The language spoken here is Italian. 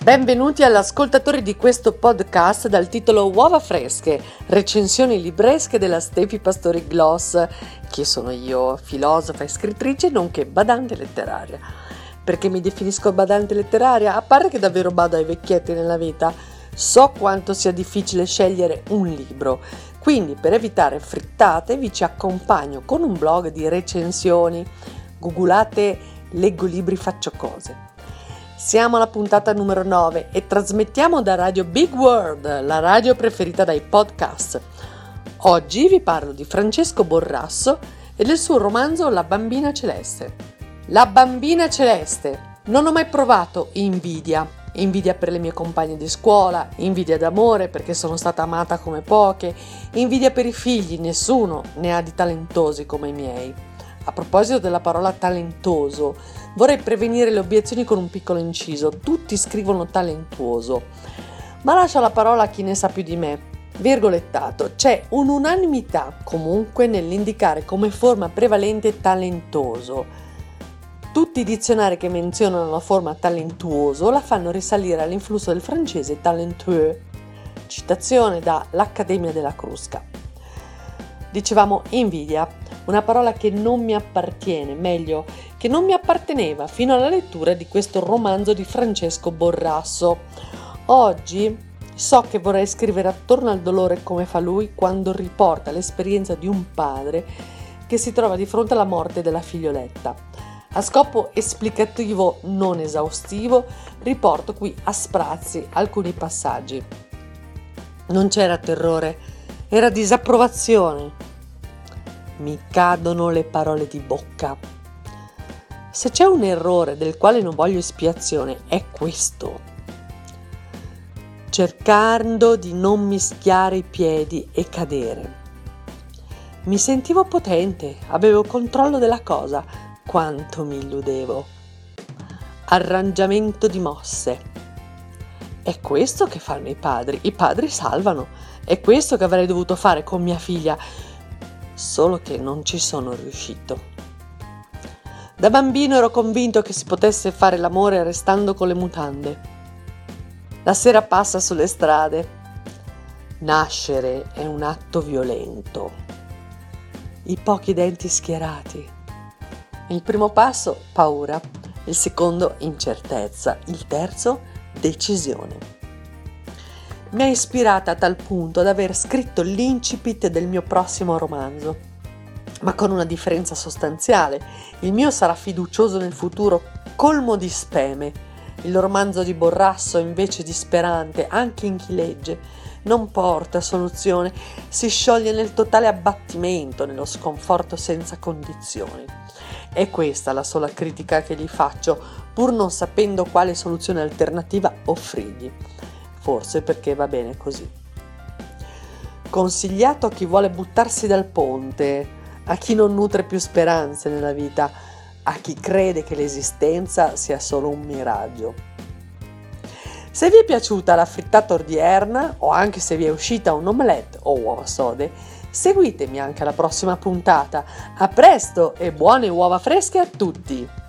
Benvenuti all'ascoltatori di questo podcast dal titolo Uova fresche, recensioni libresche della Stefi Pastori Gloss, che sono io, filosofa e scrittrice nonché badante letteraria. Perché mi definisco badante letteraria? A parte che davvero bado ai vecchietti nella vita, so quanto sia difficile scegliere un libro, quindi per evitare frittate vi ci accompagno con un blog di recensioni. Googolate leggo libri faccio cose. Siamo alla puntata numero 9 e trasmettiamo da Radio Big World, la radio preferita dai podcast. Oggi vi parlo di Francesco Borrasso e del suo romanzo La bambina celeste. La bambina celeste. Non ho mai provato invidia per le mie compagne di scuola, invidia d'amore perché sono stata amata come poche, invidia per i figli, nessuno ne ha di talentosi come i miei. A proposito della parola talentoso, vorrei prevenire le obiezioni con un piccolo inciso. Tutti scrivono talentuoso, ma lascio la parola a chi ne sa più di me. Virgolettato, c'è un'unanimità comunque nell'indicare come forma prevalente talentoso. Tutti i dizionari che menzionano la forma talentuoso la fanno risalire all'influsso del francese talentueux, citazione da l'Accademia della Crusca. Dicevamo invidia, una parola che non mi appartiene, meglio, che non mi apparteneva fino alla lettura di questo romanzo di Francesco Borrasso. Oggi so che vorrei scrivere attorno al dolore come fa lui quando riporta l'esperienza di un padre che si trova di fronte alla morte della figlioletta. A scopo esplicativo non esaustivo, riporto qui a sprazzi alcuni passaggi. Non c'era terrore, era disapprovazione. Mi cadono le parole di bocca. Se c'è un errore del quale non voglio espiazione, è questo. Cercando di non mischiare i piedi e cadere. Mi sentivo potente, avevo controllo della cosa, quanto mi illudevo. Arrangiamento di mosse. È questo che fanno i padri salvano. È questo che avrei dovuto fare con mia figlia, solo che non ci sono riuscito. Da bambino ero convinto che si potesse fare l'amore restando con le mutande. La sera passa sulle strade. Nascere è un atto violento. I pochi denti schierati. Il primo passo, paura. Il secondo, incertezza. Il terzo, decisione. Mi ha ispirata a tal punto ad aver scritto l'incipit del mio prossimo romanzo, ma con una differenza sostanziale. Il mio sarà fiducioso nel futuro, colmo di speme. Il romanzo di Borrasso, invece disperante anche in chi legge, non porta soluzione, si scioglie nel totale abbattimento, nello sconforto senza condizioni. È questa la sola critica che gli faccio, pur non sapendo quale soluzione alternativa offrirgli. Forse perché va bene così. Consigliato a chi vuole buttarsi dal ponte, a chi non nutre più speranze nella vita, a chi crede che l'esistenza sia solo un miraggio. Se vi è piaciuta la frittata odierna, o anche se vi è uscita un omelette o uova sode, seguitemi anche alla prossima puntata. A presto e buone uova fresche a tutti!